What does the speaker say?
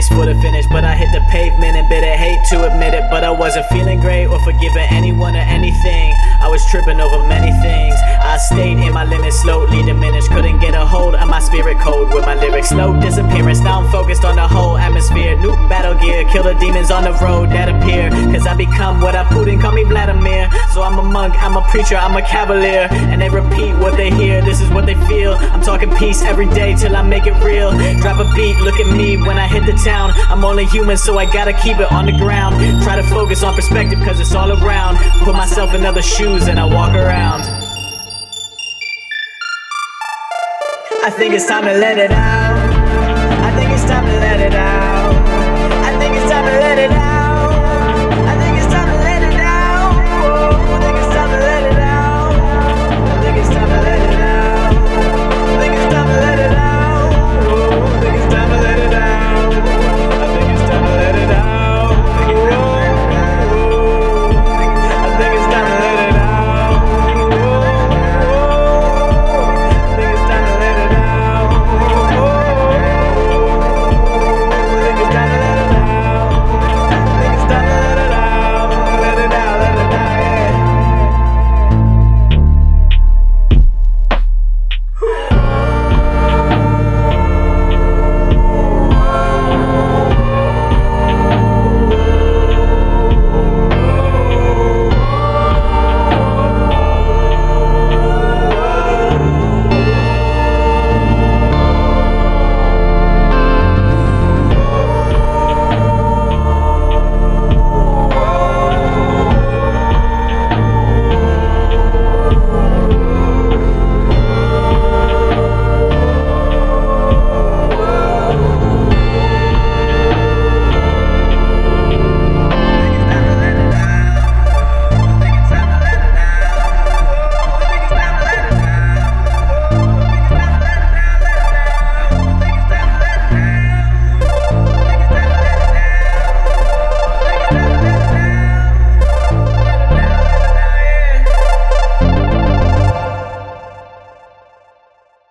race for the finish, but I hit the pavement and bitter hate to admit it. But I wasn't feeling great or forgiving anyone or anything. I was tripping over many things. I stayed in my limits, slowly diminished. Couldn't get a hold of my spirit code with my lyrics. Slow disappearance, now I'm focused on the whole atmosphere. New battle gear, kill the demons on the road that appear. Cause I become what I Putin, call me Vladimir. So I'm a monk, I'm a preacher, I'm a cavalier. And they repeat what they hear, this is what they feel. I'm talking peace every day till I make it real. Drop a beat, look at me when I hit the town. I'm only human, so I gotta keep it on the ground. Try to focus on perspective, cause it's all around. Put myself in other shoes and I walk around. I think it's time to let it out. I think it's time to let it out. I think it's time to let it out.